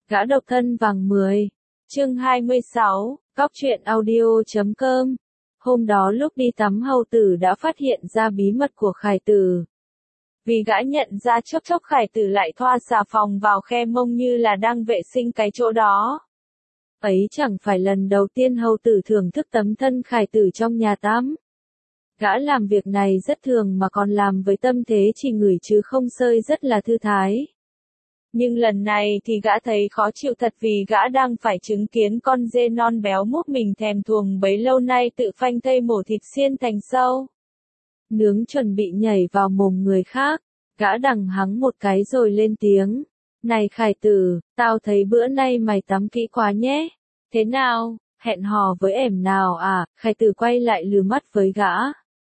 Gã độc thân vàng 10. Chương 26, Góc truyện audio.com. Hôm đó lúc đi tắm Hầu Tử đã phát hiện ra bí mật của Khải Tử. Vì gã nhận ra chốc chốc Khải Tử lại thoa xà phòng vào khe mông như là đang vệ sinh cái chỗ đó. Ấy chẳng phải lần đầu tiên Hầu Tử thưởng thức tấm thân Khải Tử trong nhà tắm. Gã làm việc này rất thường mà còn làm với tâm thế chỉ ngửi chứ không sơi, rất là thư thái. Nhưng lần này thì gã thấy khó chịu thật vì gã đang phải chứng kiến con dê non béo múp mình thèm thuồng bấy lâu nay tự phanh thây mổ thịt xiên thành sâu. Nướng chuẩn bị nhảy vào mồm người khác, gã đằng hắng một cái rồi lên tiếng. Này Khải Tử, tao thấy bữa nay mày tắm kỹ quá nhé. Thế nào, hẹn hò với ẻm nào à? Khải Tử quay lại lừ mắt với gã.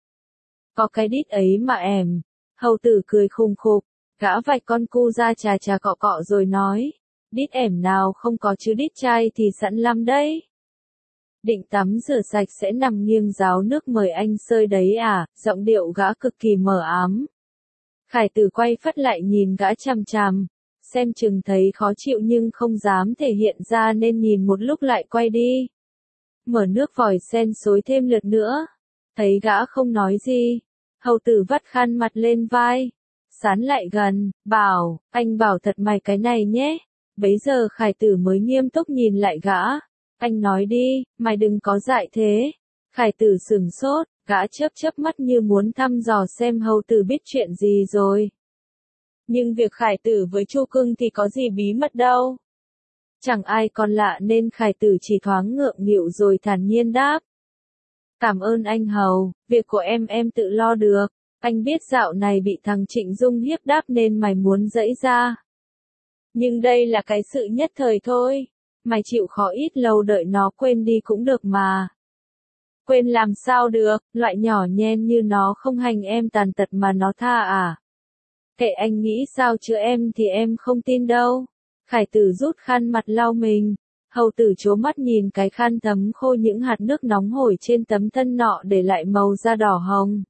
Có cái đít ấy mà ẻm. Hầu Tử cười khùng khục. Gã vạch con cu ra chà chà cọ cọ rồi nói. Đít ẻm nào không có chứ đít trai thì sẵn lắm đấy. Định tắm rửa sạch sẽ nằm nghiêng ráo nước mời anh sơi đấy à? Giọng điệu gã cực kỳ mờ ám. Khải Tử quay phắt lại nhìn gã chằm chằm. Xem chừng thấy khó chịu nhưng không dám thể hiện ra nên nhìn một lúc lại quay đi. Mở nước vòi sen xối thêm lượt nữa. Thấy gã không nói gì. Hầu Tử vắt khăn mặt lên vai. Sán lại gần, bảo, anh bảo thật mày cái này nhé. Bấy giờ Khải Tử mới nghiêm túc nhìn lại gã. Anh nói đi, mày đừng có dại thế. Khải Tử sửng sốt, gã chớp chớp mắt như muốn thăm dò xem Hầu Tử biết chuyện gì rồi. Nhưng việc Khải Tử với Chu Cưng thì có gì bí mật đâu. Chẳng ai còn lạ nên Khải Tử chỉ thoáng ngượng nghịu rồi thản nhiên đáp. Cảm ơn anh Hầu, việc của em tự lo được. Anh biết dạo này bị thằng Trịnh Dung hiếp đáp nên mày muốn giãy ra. Nhưng đây là cái sự nhất thời thôi. Mày chịu khó ít lâu đợi nó quên đi cũng được mà. Quên làm sao được, loại nhỏ nhen như nó không hành em tàn tật mà nó tha à. Kệ anh nghĩ sao chứ em thì em không tin đâu. Khải Tử rút khăn mặt lau mình. Hầu Tử trố mắt nhìn cái khăn thấm khô những hạt nước nóng hổi trên tấm thân nọ để lại màu da đỏ hồng.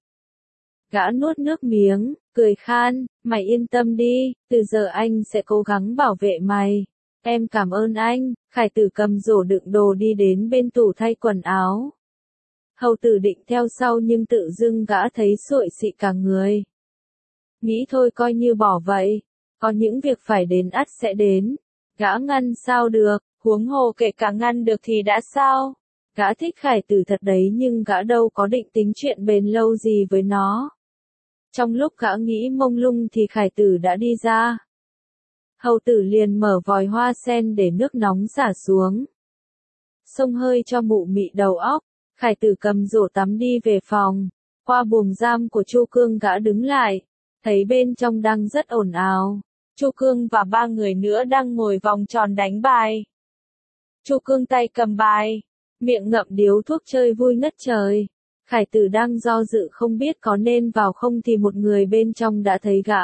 Gã nuốt nước miếng, cười khan, mày yên tâm đi, từ giờ anh sẽ cố gắng bảo vệ mày. Em cảm ơn anh. Khải Tử cầm rổ đựng đồ đi đến bên tủ thay quần áo. Hầu Tử định theo sau nhưng tự dưng gã thấy sụi xị cả người. Nghĩ thôi coi như bỏ vậy, có những việc phải đến ắt sẽ đến. Gã ngăn sao được, huống hồ kể cả ngăn được thì đã sao. Gã thích Khải Tử thật đấy nhưng gã đâu có định tính chuyện bền lâu gì với nó. Trong lúc gã nghĩ mông lung thì Khải Tử đã đi ra. Hầu Tử liền mở vòi hoa sen để nước nóng xả xuống. Xông hơi cho mụ mị đầu óc, Khải Tử cầm rổ tắm đi về phòng. Qua buồng giam của Chu Cương gã đứng lại, thấy bên trong đang rất ồn ào. Chu Cương và 3 người nữa đang ngồi vòng tròn đánh bài. Chu Cương tay cầm bài, miệng ngậm điếu thuốc chơi vui ngất trời. Khải Tử đang do dự không biết có nên vào không thì một người bên trong đã thấy gã.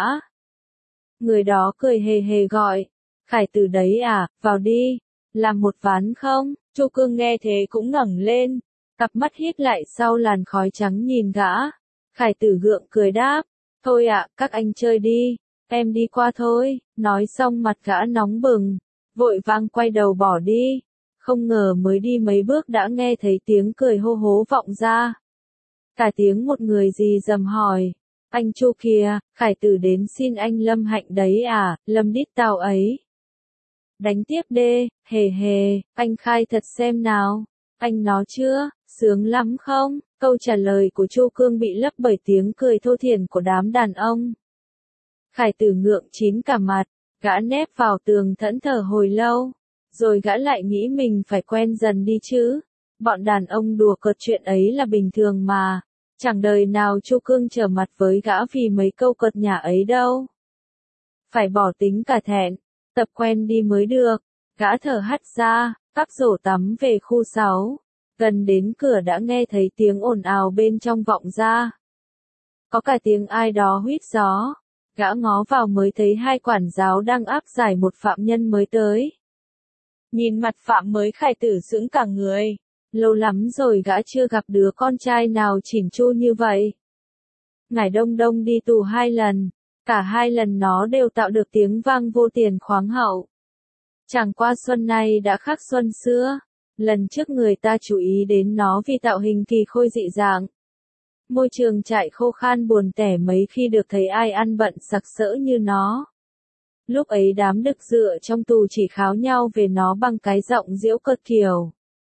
Người đó cười hề hề gọi. Khải Tử đấy à, vào đi. Làm một ván không? Chu Cương nghe thế cũng ngẩng lên. Cặp mắt híp lại sau làn khói trắng nhìn gã. Khải Tử gượng cười đáp. Thôi ạ, các anh chơi đi. Em đi qua thôi. Nói xong mặt gã nóng bừng. Vội vàng quay đầu bỏ đi. Không ngờ mới đi mấy bước đã nghe thấy tiếng cười hô hố vọng ra. Cả tiếng một người gì dầm hỏi. Anh Chu kìa, Khải Tử đến xin anh Lâm Hạnh đấy à, Lâm đít tao ấy. Đánh tiếp đê, hề hề, anh khai thật xem nào. Anh nó chưa, sướng lắm không? Câu trả lời của Chu Cương bị lấp bởi tiếng cười thô thiển của đám đàn ông. Khải Tử ngượng chín cả mặt, gã nép vào tường thẫn thờ hồi lâu. Rồi gã lại nghĩ mình phải quen dần đi chứ. Bọn đàn ông đùa cợt chuyện ấy là bình thường mà. Chẳng đời nào Chu Cương trở mặt với gã vì mấy câu cợt nhả ấy đâu. Phải bỏ tính cả thẹn, tập quen đi mới được. Gã thở hắt ra, cắp rổ tắm về khu 6. Gần đến cửa đã nghe thấy tiếng ồn ào bên trong vọng ra. Có cả tiếng ai đó huýt gió. Gã ngó vào mới thấy 2 quản giáo đang áp giải một phạm nhân mới tới. Nhìn mặt phạm mới Khải Tử sững cả người. Lâu lắm rồi gã chưa gặp đứa con trai nào chỉn chu như vậy. Ngải Đông Đông đi tù 2 lần, cả 2 lần nó đều tạo được tiếng vang vô tiền khoáng hậu. Chẳng qua xuân này đã khác xuân xưa. Lần trước người ta chú ý đến nó vì tạo hình kỳ khôi dị dạng. Môi trường trại khô khan buồn tẻ mấy khi được thấy ai ăn bận sặc sỡ như nó. Lúc ấy đám đực dựa trong tù chỉ kháo nhau về nó bằng cái giọng giễu cợt kiểu.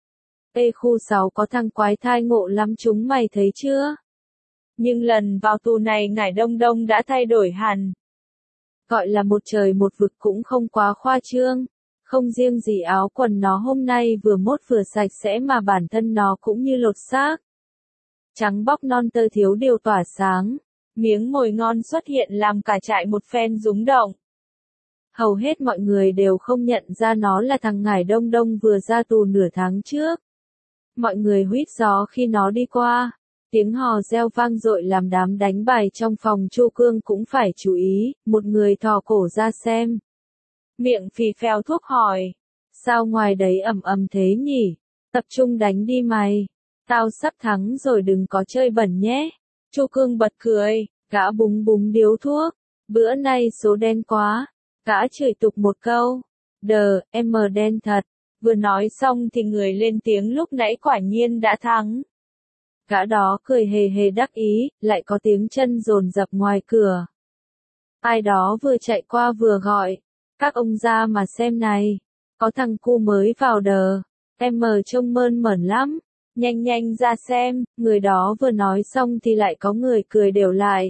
Ê khu 6 có thằng quái thai ngộ lắm chúng mày thấy chưa? Nhưng lần vào tù này ngải Đông Đông đã thay đổi hẳn. Gọi là một trời một vực cũng không quá khoa trương. Không riêng gì áo quần nó hôm nay vừa mốt vừa sạch sẽ mà bản thân nó cũng như lột xác. Trắng bóc non tơ thiếu điều tỏa sáng. Miếng mồi ngon xuất hiện làm cả trại một phen rúng động. Hầu hết mọi người đều không nhận ra nó là thằng ngải Đông Đông vừa ra tù nửa tháng trước. Mọi người huýt gió khi nó đi qua. Tiếng hò reo vang dội làm đám đánh bài trong phòng Chu Cương cũng phải chú ý, một người thò cổ ra xem. Miệng phì phèo thuốc hỏi. Sao ngoài đấy ầm ầm thế nhỉ? Tập trung đánh đi mày. Tao sắp thắng rồi đừng có chơi bẩn nhé. Chu Cương bật cười, gã búng búng điếu thuốc. Bữa nay số đen quá. Gã chửi tục một câu. Đờ, em đen thật. Vừa nói xong thì người lên tiếng lúc nãy quả nhiên đã thắng. Gã đó cười hề hề đắc ý, lại có tiếng chân dồn dập ngoài cửa. Ai đó vừa chạy qua vừa gọi. Các ông ra mà xem này. Có thằng cu mới vào đờ. Em trông mơn mởn lắm. Nhanh nhanh ra xem. Người đó vừa nói xong thì lại có người cười đều lại.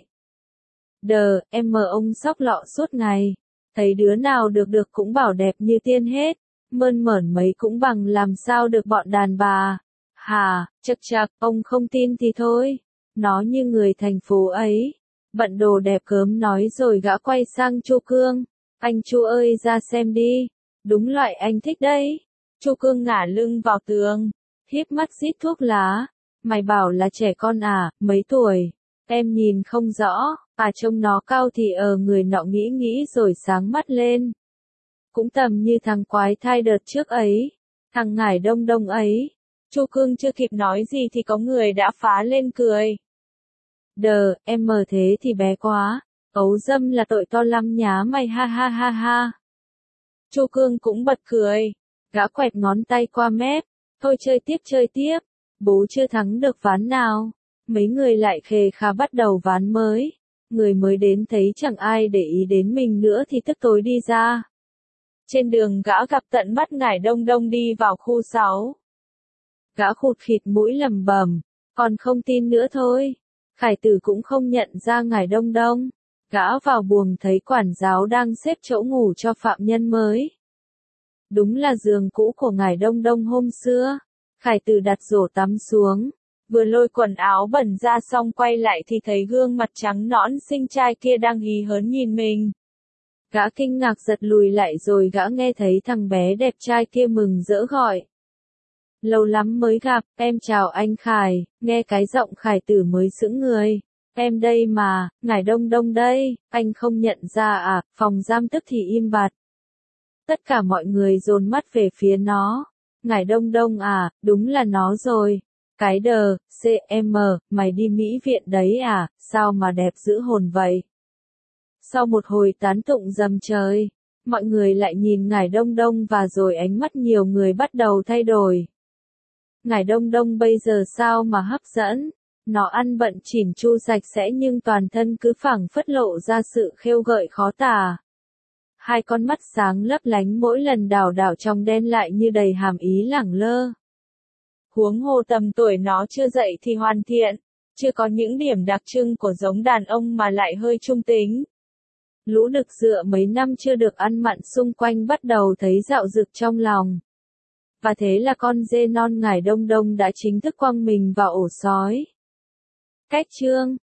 Đờ, em ông sóc lọ suốt ngày. Thấy đứa nào được cũng bảo đẹp như tiên hết. Mơn mởn mấy cũng bằng làm sao được bọn đàn bà. Hà, chậc chậc, ông không tin thì thôi. Nó như người thành phố ấy. Bận đồ đẹp cớm nói rồi gã quay sang Chu Cương. Anh Chu ơi ra xem đi. Đúng loại anh thích đấy. Chu Cương ngả lưng vào tường. Híp mắt rít thuốc lá. Mày bảo là trẻ con à, mấy tuổi? Em nhìn không rõ. À trông nó cao thì người nọ nghĩ rồi sáng mắt lên. Cũng tầm như thằng quái thai đợt trước ấy. Thằng ngải Đông Đông ấy. Chu Cương chưa kịp nói gì thì có người đã phá lên cười. Đờ, em thế thì bé quá. Ấu dâm là tội to lắm nhá mày ha ha ha ha. Chu Cương cũng bật cười. Gã quẹt ngón tay qua mép. Thôi chơi tiếp. Bố chưa thắng được ván nào. Mấy người lại khề khà bắt đầu ván mới. Người mới đến thấy chẳng ai để ý đến mình nữa thì tức tối đi ra. Trên đường gã gặp tận mắt ngải Đông Đông đi vào khu 6. Gã khụt khịt mũi lẩm bẩm, còn không tin nữa thôi. Khải Tử cũng không nhận ra ngải Đông Đông. Gã vào buồng thấy quản giáo đang xếp chỗ ngủ cho phạm nhân mới. Đúng là giường cũ của ngải Đông Đông hôm xưa. Khải Tử đặt rổ tắm xuống, vừa lôi quần áo bẩn ra xong quay lại thì thấy gương mặt trắng nõn xinh trai kia đang hí hớn nhìn mình. Gã kinh ngạc giật lùi lại rồi gã nghe thấy thằng bé đẹp trai kia mừng rỡ gọi. Lâu lắm mới gặp, em chào anh Khải, nghe cái giọng Khải Tử mới sững người. Em đây mà, ngải Đông Đông đây, anh không nhận ra à, phòng giam tức thì im bặt. Tất cả mọi người dồn mắt về phía nó. Ngải Đông Đông à, đúng là nó rồi. Cái đờ, CM, mày đi Mỹ viện đấy à, sao mà đẹp dữ hồn vậy? Sau một hồi tán tụng rầm trời, mọi người lại nhìn ngải Đông Đông và rồi ánh mắt nhiều người bắt đầu thay đổi. Ngải Đông Đông bây giờ sao mà hấp dẫn? Nó ăn bận chỉn chu sạch sẽ nhưng toàn thân cứ phảng phất lộ ra sự khêu gợi khó tả. Hai con mắt sáng lấp lánh mỗi lần đảo đảo trong đen lại như đầy hàm ý lẳng lơ. Huống hồ tầm tuổi nó chưa dậy thì hoàn thiện, chưa có những điểm đặc trưng của giống đàn ông mà lại hơi trung tính. Lũ đực dựa mấy năm chưa được ăn mặn xung quanh bắt đầu thấy dạo dực trong lòng. Và thế là con dê non ngải Đông Đông đã chính thức quăng mình vào ổ sói. Cách chương